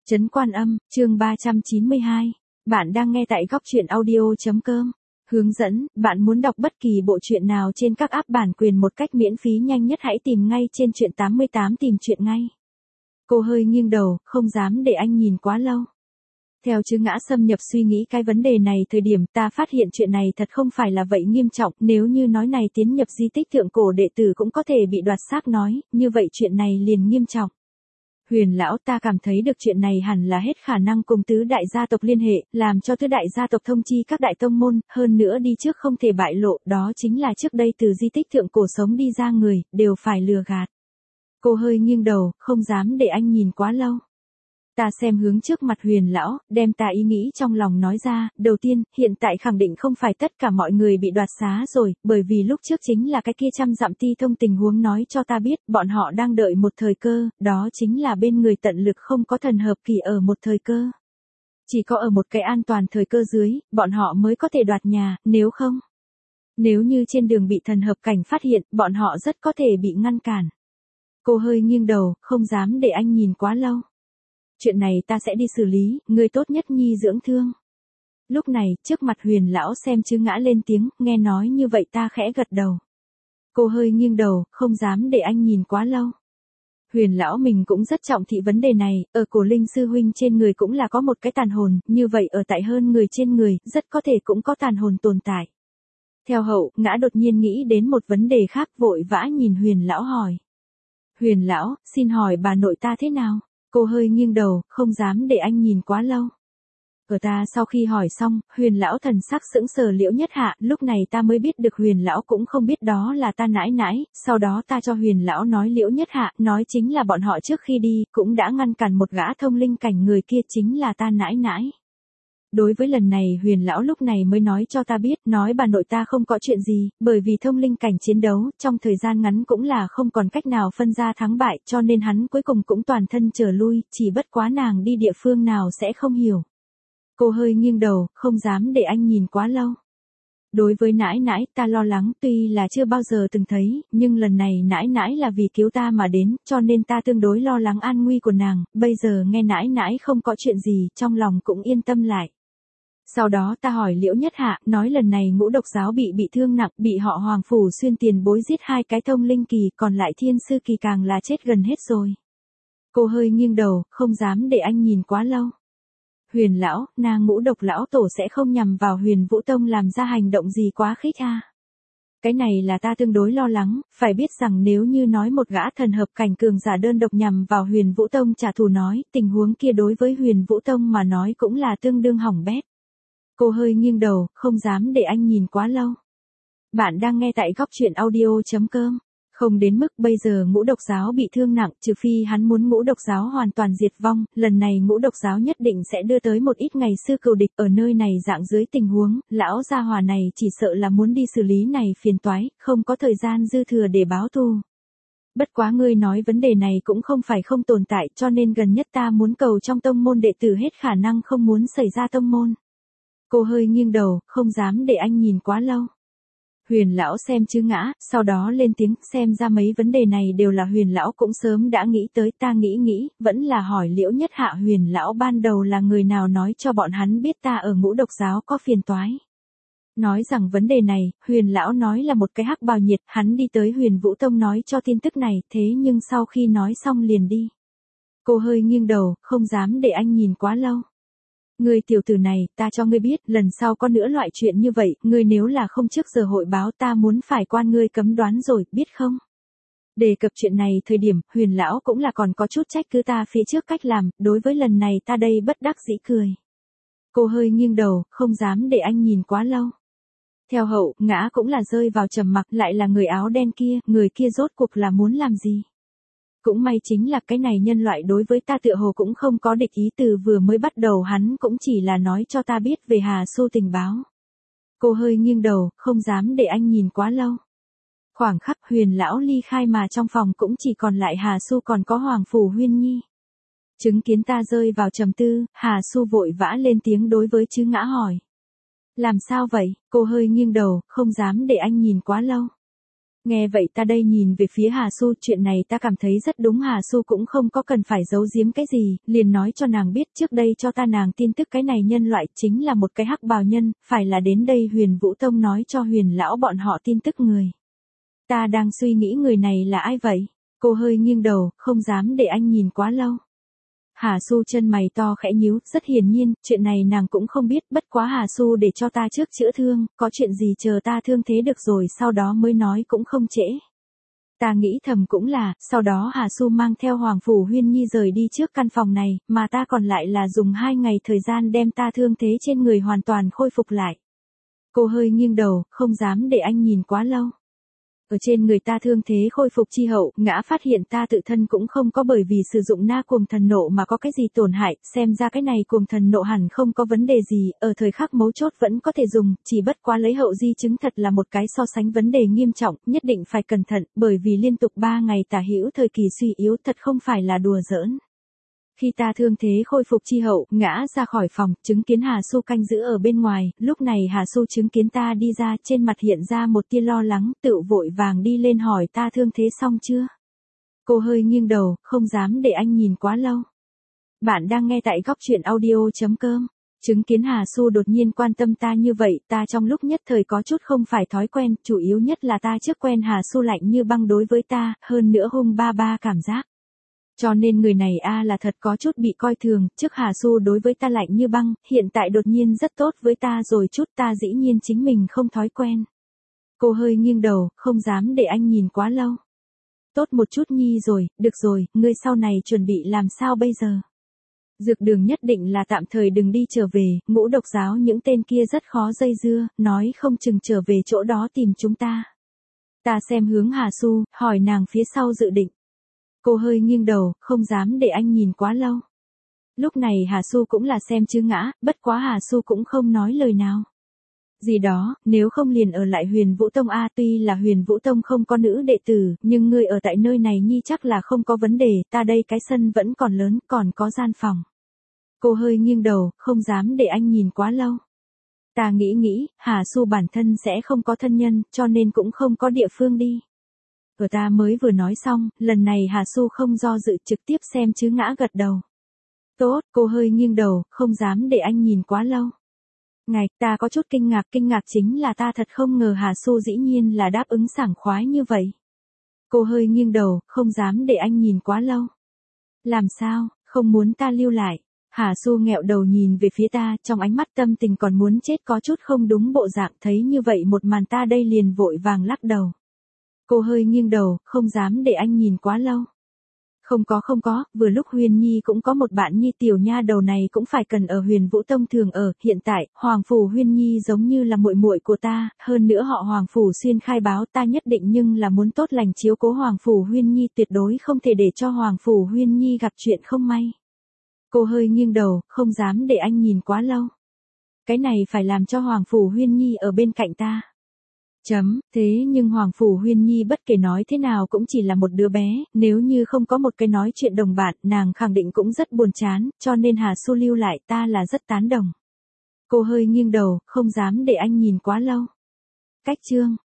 Trấn Quan Âm, chương 392. Bạn đang nghe tại góc truyện audio.com. Hướng dẫn, bạn muốn đọc bất kỳ bộ truyện nào trên các app bản quyền một cách miễn phí nhanh nhất hãy tìm ngay trên truyện 88 tìm truyện ngay. Cô hơi nghiêng đầu, không dám để anh nhìn quá lâu. Theo Chứ Ngã xâm nhập suy nghĩ cái vấn đề này thời điểm ta phát hiện chuyện này thật không phải là vậy nghiêm trọng, nếu như nói này tiến nhập di tích thượng cổ đệ tử cũng có thể bị đoạt xác nói, như vậy chuyện này liền nghiêm trọng. Huyền lão, ta cảm thấy được chuyện này hẳn là hết khả năng cùng tứ đại gia tộc liên hệ, làm cho tứ đại gia tộc thông chi các đại tông môn, hơn nữa đi trước không thể bại lộ, đó chính là trước đây từ di tích thượng cổ sống đi ra người, đều phải lừa gạt. Cô hơi nghiêng đầu, không dám để anh nhìn quá lâu. Ta xem hướng trước mặt Huyền lão, đem ta ý nghĩ trong lòng nói ra, đầu tiên, hiện tại khẳng định không phải tất cả mọi người bị đoạt xá rồi, bởi vì lúc trước chính là cái kia trăm dặm ti thông tình huống nói cho ta biết, bọn họ đang đợi một thời cơ, đó chính là bên người tận lực không có thần hợp kỳ ở một thời cơ. Chỉ có ở một cái an toàn thời cơ dưới, bọn họ mới có thể đoạt nhà, nếu không. Nếu như trên đường bị thần hợp cảnh phát hiện, bọn họ rất có thể bị ngăn cản. Cô hơi nghiêng đầu, không dám để anh nhìn quá lâu. Chuyện này ta sẽ đi xử lý, người tốt nhất nhi dưỡng thương. Lúc này, trước mặt Huyền lão xem Chứ Ngã lên tiếng, nghe nói như vậy ta khẽ gật đầu. Cô hơi nghiêng đầu, không dám để anh nhìn quá lâu. Huyền lão mình cũng rất trọng thị vấn đề này, ở Cổ Linh sư huynh trên người cũng là có một cái tàn hồn, như vậy ở tại hơn người trên người, rất có thể cũng có tàn hồn tồn tại. Theo hậu, Ngã đột nhiên nghĩ đến một vấn đề khác, vội vã nhìn Huyền lão hỏi. Huyền lão, xin hỏi bà nội ta thế nào? Cô hơi nghiêng đầu, không dám để anh nhìn quá lâu. Ở ta sau khi hỏi xong, Huyền lão thần sắc sững sờ Liễu Nhất Hạ, lúc này ta mới biết được Huyền lão cũng không biết đó là ta nãi nãi, sau đó ta cho Huyền lão nói Liễu Nhất Hạ, nói chính là bọn họ trước khi đi, cũng đã ngăn cản một gã thông linh cảnh, người kia chính là ta nãi nãi. Đối với lần này Huyền lão lúc này mới nói cho ta biết, nói bà nội ta không có chuyện gì, bởi vì thông linh cảnh chiến đấu, trong thời gian ngắn cũng là không còn cách nào phân ra thắng bại, cho nên hắn cuối cùng cũng toàn thân trở lui, chỉ bất quá nàng đi địa phương nào sẽ không hiểu. Cô hơi nghiêng đầu, không dám để anh nhìn quá lâu. Đối với nãi nãi, ta lo lắng, tuy là chưa bao giờ từng thấy, nhưng lần này nãi nãi là vì cứu ta mà đến, cho nên ta tương đối lo lắng an nguy của nàng, bây giờ nghe nãi nãi không có chuyện gì, trong lòng cũng yên tâm lại. Sau đó ta hỏi Liễu Nhất Hạ, nói lần này Ngũ Độc giáo bị thương nặng, bị họ Hoàng phủ xuyên tiền bối giết 2 cái thông linh kỳ, còn lại thiên sư kỳ càng là chết gần hết rồi. Cô hơi nghiêng đầu, không dám để anh nhìn quá lâu. Huyền lão, nàng Ngũ Độc lão tổ sẽ không nhằm vào Huyền Vũ Tông làm ra hành động gì quá khích à? Cái này là ta tương đối lo lắng, phải biết rằng nếu như nói một gã thần hợp cảnh cường giả đơn độc nhằm vào Huyền Vũ Tông trả thù nói, tình huống kia đối với Huyền Vũ Tông mà nói cũng là tương đương hỏng bét. Cô hơi nghiêng đầu, không dám để anh nhìn quá lâu. Bạn đang nghe tại góc truyện audio.com. Không đến mức bây giờ Ngũ Độc giáo bị thương nặng, trừ phi hắn muốn Ngũ Độc giáo hoàn toàn diệt vong, lần này Ngũ Độc giáo nhất định sẽ đưa tới một ít ngày xưa cừu địch, ở nơi này dạng dưới tình huống, lão gia hỏa này chỉ sợ là muốn đi xử lý này phiền toái, không có thời gian dư thừa để báo thù. Bất quá ngươi nói vấn đề này cũng không phải không tồn tại, cho nên gần nhất ta muốn cầu trong tông môn đệ tử hết khả năng không muốn xảy ra tông môn. Cô hơi nghiêng đầu, không dám để anh nhìn quá lâu. Huyền lão xem Chứ Ngã, sau đó lên tiếng, xem ra mấy vấn đề này đều là Huyền lão cũng sớm đã nghĩ tới, ta nghĩ, vẫn là hỏi Liễu Nhất Hạ Huyền lão ban đầu là người nào nói cho bọn hắn biết ta ở Ngũ Độc giáo có phiền toái. Nói rằng vấn đề này, Huyền lão nói là một cái hắc bào nhiệt, hắn đi tới Huyền Vũ Tông nói cho tin tức này, thế nhưng sau khi nói xong liền đi. Cô hơi nghiêng đầu, không dám để anh nhìn quá lâu. Ngươi tiểu tử này, ta cho ngươi biết, lần sau có nữa loại chuyện như vậy, ngươi nếu là không trước giờ hội báo ta muốn phải quan ngươi cấm đoán rồi, biết không? Đề cập chuyện này thời điểm, Huyền lão cũng là còn có chút trách cứ ta phía trước cách làm, đối với lần này ta đây bất đắc dĩ cười. Cô hơi nghiêng đầu, không dám để anh nhìn quá lâu. Theo hậu, Ngã cũng là rơi vào trầm mặc, lại là người áo đen kia, người kia rốt cuộc là muốn làm gì? Cũng may chính là cái này nhân loại đối với ta tựa hồ cũng không có địch ý, từ vừa mới bắt đầu hắn cũng chỉ là nói cho ta biết về Hà Xu tình báo. Cô hơi nghiêng đầu, không dám để anh nhìn quá lâu. Khoảng khắc Huyền lão ly khai mà trong phòng cũng chỉ còn lại Hà Xu còn có Hoàng phủ Huyên Nhi. Chứng kiến ta rơi vào trầm tư, Hà Xu vội vã lên tiếng đối với Chứ Ngã hỏi. Làm sao vậy? Cô hơi nghiêng đầu, không dám để anh nhìn quá lâu. Nghe vậy ta đây nhìn về phía Hà Su, chuyện này ta cảm thấy rất đúng, Hà Su cũng không có cần phải giấu giếm cái gì, liền nói cho nàng biết trước đây cho ta nàng tin tức cái này nhân loại chính là một cái hắc bào nhân, phải là đến đây Huyền Vũ Tông nói cho Huyền lão bọn họ tin tức người. Ta đang suy nghĩ người này là ai vậy? Cô hơi nghiêng đầu, không dám để anh nhìn quá lâu. Hà Su chân mày to khẽ nhíu, rất hiển nhiên, chuyện này nàng cũng không biết, bất quá Hà Su để cho ta trước chữa thương, có chuyện gì chờ ta thương thế được rồi sau đó mới nói cũng không trễ. Ta nghĩ thầm cũng là, sau đó Hà Su mang theo Hoàng Phủ Huyên Nhi rời đi trước căn phòng này, mà ta còn lại là dùng 2 ngày thời gian đem ta thương thế trên người hoàn toàn khôi phục lại. Cô hơi nghiêng đầu, không dám để anh nhìn quá lâu. Ở trên người ta thương thế khôi phục chi hậu, ngã phát hiện ta tự thân cũng không có bởi vì sử dụng na cuồng thần nộ mà có cái gì tổn hại, xem ra cái này cuồng thần nộ hẳn không có vấn đề gì, ở thời khắc mấu chốt vẫn có thể dùng, chỉ bất quá lấy hậu di chứng thật là một cái so sánh vấn đề nghiêm trọng, nhất định phải cẩn thận, bởi vì liên tục 3 ngày tả hữu thời kỳ suy yếu thật không phải là đùa giỡn. Khi ta thương thế khôi phục chi hậu, ngã ra khỏi phòng, chứng kiến Hà Su canh giữ ở bên ngoài, lúc này Hà Su chứng kiến ta đi ra, trên mặt hiện ra một tia lo lắng, tự vội vàng đi lên hỏi ta thương thế xong chưa. Cô hơi nghiêng đầu, không dám để anh nhìn quá lâu. Bạn đang nghe tại góc chuyện audio.com. Chứng kiến Hà Su đột nhiên quan tâm ta như vậy, ta trong lúc nhất thời có chút không phải thói quen, chủ yếu nhất là ta trước quen Hà Su lạnh như băng đối với ta, hơn nữa hung ba cảm giác. Cho nên người này là thật có chút bị coi thường, trước Hà Su đối với ta lạnh như băng, hiện tại đột nhiên rất tốt với ta rồi chút, ta dĩ nhiên chính mình không thói quen. Cô hơi nghiêng đầu, không dám để anh nhìn quá lâu. Tốt một chút nhi rồi, được rồi, ngươi sau này chuẩn bị làm sao bây giờ? Dược đường nhất định là tạm thời đừng đi trở về, Ngũ Độc giáo những tên kia rất khó dây dưa, nói không chừng trở về chỗ đó tìm chúng ta. Ta xem hướng Hà Su, hỏi nàng phía sau dự định. Cô hơi nghiêng đầu, không dám để anh nhìn quá lâu. Lúc này Hà Su cũng là xem chứ ngã, bất quá Hà Su cũng không nói lời nào. Gì đó, nếu không liền ở lại Huyền Vũ Tông tuy là Huyền Vũ Tông không có nữ đệ tử, nhưng ngươi ở tại nơi này nhi chắc là không có vấn đề, ta đây cái sân vẫn còn lớn, còn có gian phòng. Cô hơi nghiêng đầu, không dám để anh nhìn quá lâu. Ta nghĩ, Hà Su bản thân sẽ không có thân nhân, cho nên cũng không có địa phương đi. Ở ta mới vừa nói xong, lần này Hà Su không do dự trực tiếp xem chứ ngã gật đầu. Tốt, cô hơi nghiêng đầu, không dám để anh nhìn quá lâu. Ngạch, ta có chút kinh ngạc chính là ta thật không ngờ Hà Su dĩ nhiên là đáp ứng sảng khoái như vậy. Cô hơi nghiêng đầu, không dám để anh nhìn quá lâu. Làm sao, không muốn ta lưu lại. Hà Su nghẹo đầu nhìn về phía ta, trong ánh mắt tâm tình còn muốn chết có chút không đúng bộ dạng, thấy như vậy một màn ta đây liền vội vàng lắc đầu. Cô hơi nghiêng đầu, không dám để anh nhìn quá lâu. Không có, vừa lúc Huyền Nhi cũng có một bạn nhi tiểu nha đầu này cũng phải cần ở Huyền Vũ Tông thường ở, hiện tại, Hoàng Phủ Huyền Nhi giống như là muội muội của ta, hơn nữa họ Hoàng Phủ xuyên khai báo ta nhất định nhưng là muốn tốt lành chiếu cố Hoàng Phủ Huyền Nhi, tuyệt đối không thể để cho Hoàng Phủ Huyền Nhi gặp chuyện không may. Cô hơi nghiêng đầu, không dám để anh nhìn quá lâu. Cái này phải làm cho Hoàng Phủ Huyền Nhi ở bên cạnh ta. Thế nhưng Hoàng Phủ Huyền Nhi bất kể nói thế nào cũng chỉ là một đứa bé, nếu như không có một cái nói chuyện đồng bạn, nàng khẳng định cũng rất buồn chán, cho nên Hà Su lưu lại ta là rất tán đồng. Cô hơi nghiêng đầu, không dám để anh nhìn quá lâu. Cách chương